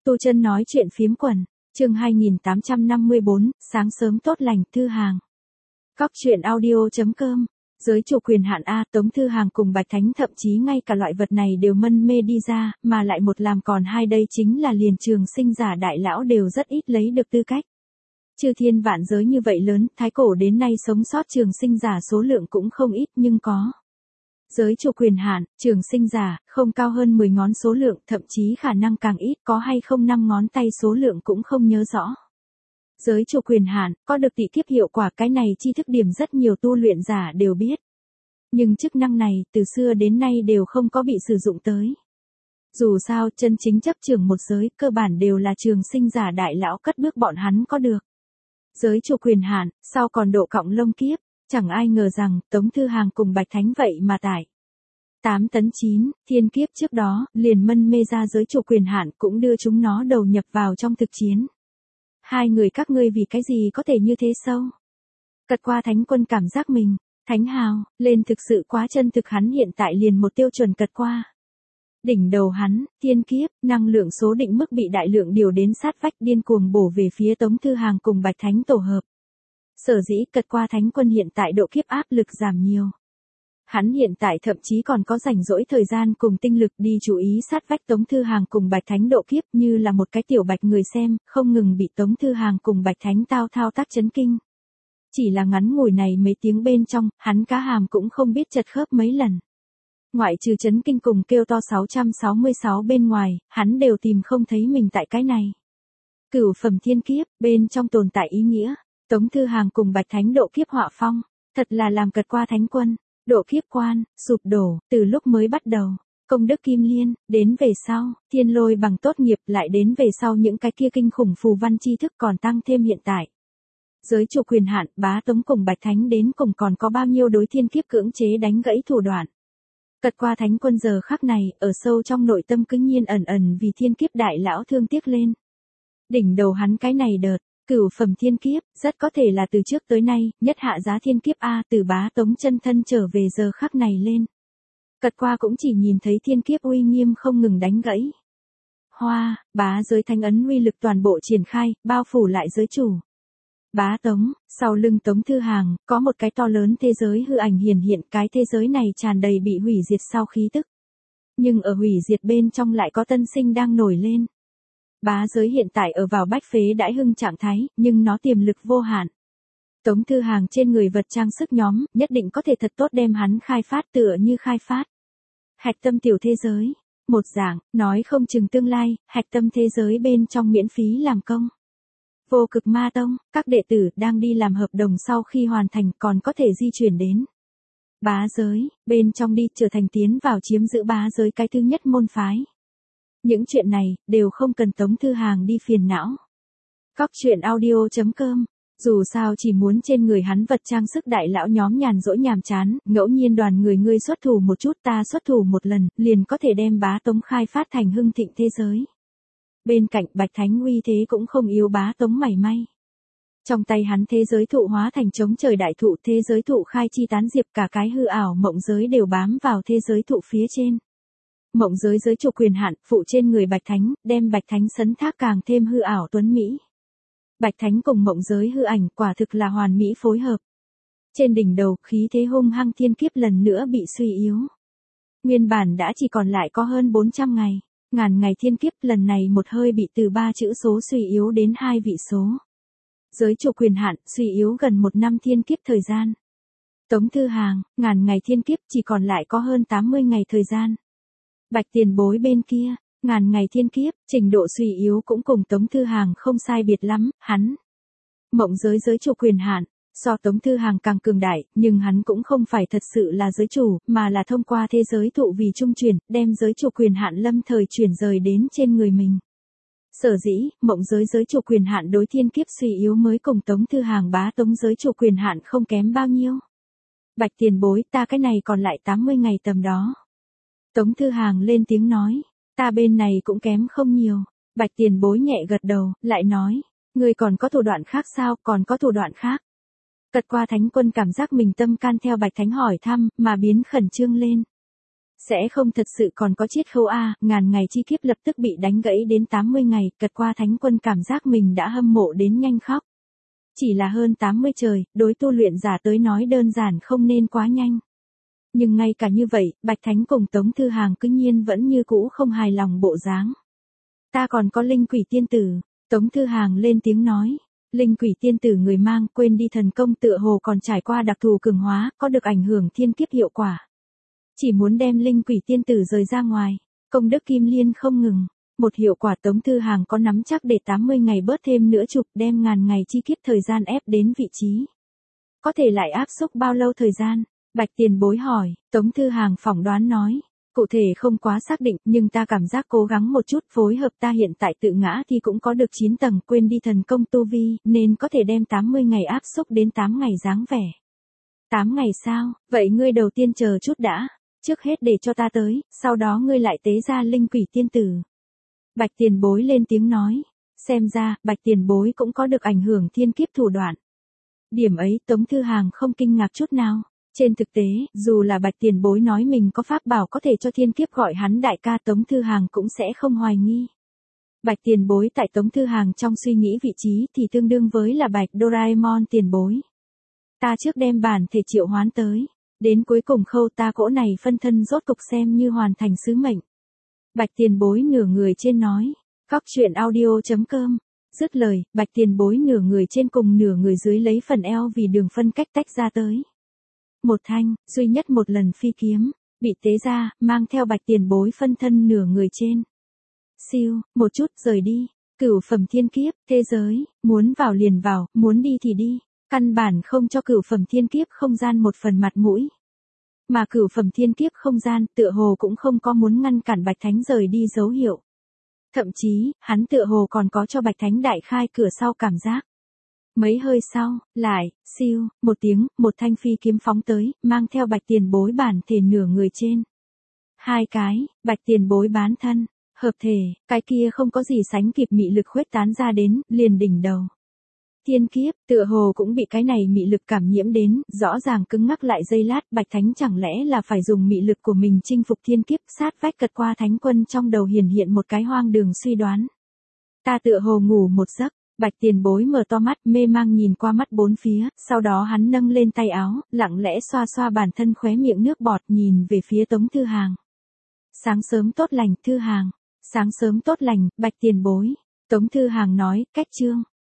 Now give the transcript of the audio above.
Tu Chân nói chuyện phiếm quần, chương 2854, sáng sớm tốt lành, Thư Hàng. Cóc truyện audio.com, giới chủ quyền hạn A, Tống Thư Hàng cùng Bạch Thánh thậm chí ngay cả loại vật này đều mân mê đi ra, mà lại một làm còn hai đây chính là liền trường sinh giả đại lão đều rất ít lấy được tư cách. Chư thiên vạn giới như vậy lớn, thái cổ đến nay sống sót trường sinh giả số lượng cũng không ít nhưng có. Giới chủ quyền hạn, trường sinh giả, không cao hơn 10 ngón số lượng, thậm chí khả năng càng ít, có hay không 5 ngón tay số lượng cũng không nhớ rõ. Giới chủ quyền hạn, có được tị kiếp hiệu quả, cái này tri thức điểm rất nhiều tu luyện giả đều biết. Nhưng chức năng này, từ xưa đến nay đều không có bị sử dụng tới. Dù sao, chân chính chấp trưởng một giới, cơ bản đều là trường sinh giả đại lão cất bước bọn hắn có được. Giới chủ quyền hạn, sau còn độ cộng lông kiếp. Chẳng ai ngờ rằng, Tống Thư Hàng cùng Bạch Thánh vậy mà tải 8 tấn 9, thiên kiếp trước đó, liền mân mê ra giới chủ quyền hạn cũng đưa chúng nó đầu nhập vào trong thực chiến. Hai người các ngươi vì cái gì có thể như thế sâu? Cật qua Thánh Quân cảm giác mình, Thánh Hào, lên thực sự quá chân thực, hắn hiện tại liền một tiêu chuẩn cật qua. Đỉnh đầu hắn, thiên kiếp, năng lượng số định mức bị đại lượng điều đến sát vách điên cuồng bổ về phía Tống Thư Hàng cùng Bạch Thánh tổ hợp. Sở dĩ cật qua Thánh Quân hiện tại độ kiếp áp lực giảm nhiều. Hắn hiện tại thậm chí còn có rảnh rỗi thời gian cùng tinh lực đi chú ý sát vách Tống Thư Hàng cùng Bạch Thánh độ kiếp như là một cái tiểu bạch người xem, không ngừng bị Tống Thư Hàng cùng Bạch Thánh thao tác chấn kinh. Chỉ là ngắn ngủi này mấy tiếng bên trong, hắn cá hàm cũng không biết chật khớp mấy lần. Ngoại trừ chấn kinh cùng kêu to 666 bên ngoài, hắn đều tìm không thấy mình tại cái này. Cửu phẩm thiên kiếp, bên trong tồn tại ý nghĩa. Tống Thư Hàng cùng Bạch Thánh độ kiếp họa phong, thật là làm cật qua Thánh Quân, độ kiếp quan, sụp đổ, từ lúc mới bắt đầu, công đức kim liên, đến về sau, thiên lôi bằng tốt nghiệp lại đến về sau những cái kia kinh khủng phù văn tri thức còn tăng thêm hiện tại. Giới chủ quyền hạn, bá Tống cùng Bạch Thánh đến cùng còn có bao nhiêu đối thiên kiếp cưỡng chế đánh gãy thủ đoạn. Cật qua Thánh Quân giờ khắc này, ở sâu trong nội tâm cứ nhiên ẩn ẩn vì thiên kiếp đại lão thương tiếc lên. Đỉnh đầu hắn cái này đợt. Cửu phẩm thiên kiếp, rất có thể là từ trước tới nay, nhất hạ giá thiên kiếp A từ bá Tống chân thân trở về giờ khắc này lên. Cật qua cũng chỉ nhìn thấy thiên kiếp uy nghiêm không ngừng đánh gãy. Hoa, bá giới thánh ấn uy lực toàn bộ triển khai, bao phủ lại giới chủ. Bá Tống, sau lưng Tống Thư Hàng, có một cái to lớn thế giới hư ảnh hiển hiện, cái thế giới này tràn đầy bị hủy diệt sau khí tức. Nhưng ở hủy diệt bên trong lại có tân sinh đang nổi lên. Bá giới hiện tại ở vào bách phế đãi hưng trạng thái, nhưng nó tiềm lực vô hạn. Tống Thư Hàng trên người vật trang sức nhóm, nhất định có thể thật tốt đem hắn khai phát tựa như khai phát. Hạch tâm tiểu thế giới. Một dạng, nói không chừng tương lai, hạch tâm thế giới bên trong miễn phí làm công. Vô cực ma tông, các đệ tử đang đi làm hợp đồng sau khi hoàn thành còn có thể di chuyển đến. Bá giới, bên trong đi trở thành tiến vào chiếm giữ bá giới cái thứ nhất môn phái. Những chuyện này, đều không cần Tống Thư Hàng đi phiền não. Cóc truyện audio.com, dù sao chỉ muốn trên người hắn vật trang sức đại lão nhóm nhàn rỗi nhàm chán, ngẫu nhiên đoàn người ngươi xuất thủ một chút ta xuất thủ một lần, liền có thể đem bá Tống khai phát thành hưng thịnh thế giới. Bên cạnh Bạch Thánh uy thế cũng không yếu bá Tống mảy may. Trong tay hắn thế giới thụ hóa thành chống trời đại thụ, thế giới thụ khai chi tán diệp, cả cái hư ảo mộng giới đều bám vào thế giới thụ phía trên. Mộng giới giới chủ quyền hạn, phụ trên người Bạch Thánh, đem Bạch Thánh sấn thác càng thêm hư ảo tuấn mỹ. Bạch Thánh cùng mộng giới hư ảnh quả thực là hoàn mỹ phối hợp. Trên đỉnh đầu, khí thế hung hăng thiên kiếp lần nữa bị suy yếu. Nguyên bản đã chỉ còn lại có hơn 400 ngày, ngàn ngày thiên kiếp lần này một hơi bị từ 3 chữ số suy yếu đến 2 vị số. Giới chủ quyền hạn, suy yếu gần 1 năm thiên kiếp thời gian. Tống Thư Hàng, ngàn ngày thiên kiếp chỉ còn lại có hơn 80 ngày thời gian. Bạch tiền bối bên kia, ngàn ngày thiên kiếp, trình độ suy yếu cũng cùng Tống Thư Hàng không sai biệt lắm, hắn. Mộng giới giới chủ quyền hạn, so Tống Thư Hàng càng cường đại, nhưng hắn cũng không phải thật sự là giới chủ, mà là thông qua thế giới thụ vì trung chuyển, đem giới chủ quyền hạn lâm thời chuyển rời đến trên người mình. Sở dĩ, mộng giới giới chủ quyền hạn đối thiên kiếp suy yếu mới cùng Tống Thư Hàng bá Tống giới chủ quyền hạn không kém bao nhiêu. Bạch tiền bối, ta cái này còn lại 80 ngày tầm đó. Tống Thư Hàng lên tiếng nói, ta bên này cũng kém không nhiều. Bạch tiền bối nhẹ gật đầu, lại nói, ngươi còn có thủ đoạn khác sao, còn có thủ đoạn khác. Cật qua Thánh Quân cảm giác mình tâm can theo Bạch Thánh hỏi thăm, mà biến khẩn trương lên. Sẽ không thật sự còn có chiết khấu a, ngàn ngày chi kiếp lập tức bị đánh gãy đến 80 ngày, cật qua thánh quân cảm giác mình đã hâm mộ đến nhanh khóc. Chỉ là hơn 80 trời, đối tu luyện giả tới nói đơn giản không nên quá nhanh. Nhưng ngay cả như vậy, Bạch Thánh cùng Tống Thư Hàng cứ nhiên vẫn như cũ không hài lòng bộ dáng. Ta còn có linh quỷ tiên tử, Tống Thư Hàng lên tiếng nói. Linh quỷ tiên tử người mang quên đi thần công tựa hồ còn trải qua đặc thù cường hóa, có được ảnh hưởng thiên kiếp hiệu quả. Chỉ muốn đem linh quỷ tiên tử rời ra ngoài, công đức kim liên không ngừng. Một hiệu quả Tống Thư Hàng có nắm chắc để 80 ngày bớt thêm nữa chục đem ngàn ngày chi kiếp thời gian ép đến vị trí. Có thể lại áp xúc bao lâu thời gian? Bạch Tiền Bối hỏi, Tống Thư Hàng phỏng đoán nói. Cụ thể không quá xác định nhưng ta cảm giác cố gắng một chút phối hợp ta hiện tại tự ngã thì cũng có được 9 tầng quên đi thần công tu vi nên có thể đem 80 ngày áp xúc đến 8 ngày dáng vẻ. 8 ngày sao? Vậy ngươi đầu tiên chờ chút đã. Trước hết để cho ta tới, sau đó ngươi lại tế ra linh quỷ tiên tử. Bạch Tiền Bối lên tiếng nói. Xem ra, Bạch Tiền Bối cũng có được ảnh hưởng thiên kiếp thủ đoạn. Điểm ấy Tống Thư Hàng không kinh ngạc chút nào. Trên thực tế, dù là Bạch Tiền Bối nói mình có pháp bảo có thể cho thiên kiếp gọi hắn đại ca Tống Thư Hàng cũng sẽ không hoài nghi. Bạch Tiền Bối tại Tống Thư Hàng trong suy nghĩ vị trí thì tương đương với là Bạch Doraemon Tiền Bối. Ta trước đem bản thể triệu hoán tới. Đến cuối cùng khâu ta cỗ này phân thân rốt cục xem như hoàn thành sứ mệnh. Bạch Tiền Bối nửa người trên nói. Góc truyện audio.com. Dứt lời, Bạch Tiền Bối nửa người trên cùng nửa người dưới lấy phần eo vì đường phân cách tách ra tới. Một thanh, duy nhất một lần phi kiếm, bị tế ra, mang theo Bạch Tiền Bối phân thân nửa người trên. Siêu, một chút rời đi, cửu phẩm thiên kiếp, thế giới, muốn vào liền vào, muốn đi thì đi, căn bản không cho cửu phẩm thiên kiếp không gian một phần mặt mũi. Mà cửu phẩm thiên kiếp không gian tựa hồ cũng không có muốn ngăn cản Bạch Thánh rời đi dấu hiệu. Thậm chí, hắn tựa hồ còn có cho Bạch Thánh đại khai cửa sau cảm giác. Mấy hơi sau, lại, siêu, một tiếng, một thanh phi kiếm phóng tới, mang theo Bạch Tiền Bối bản thể nửa người trên. Hai cái, Bạch Tiền Bối bán thân, hợp thể, cái kia không có gì sánh kịp mị lực khuếch tán ra đến, liền đỉnh đầu. Thiên kiếp, tựa hồ cũng bị cái này mị lực cảm nhiễm đến, rõ ràng cứng ngắc lại giây lát, Bạch Thánh chẳng lẽ là phải dùng mị lực của mình chinh phục thiên kiếp, sát vách cật qua thánh quân trong đầu hiện một cái hoang đường suy đoán. Ta tựa hồ ngủ một giấc. Bạch Tiền Bối mở to mắt, mê mang nhìn qua mắt bốn phía, sau đó hắn nâng lên tay áo, lặng lẽ xoa xoa bản thân khóe miệng nước bọt nhìn về phía Tống Thư Hàng. Sáng sớm tốt lành, Thư Hàng. Sáng sớm tốt lành, Bạch Tiền Bối. Tống Thư Hàng nói, cách chương.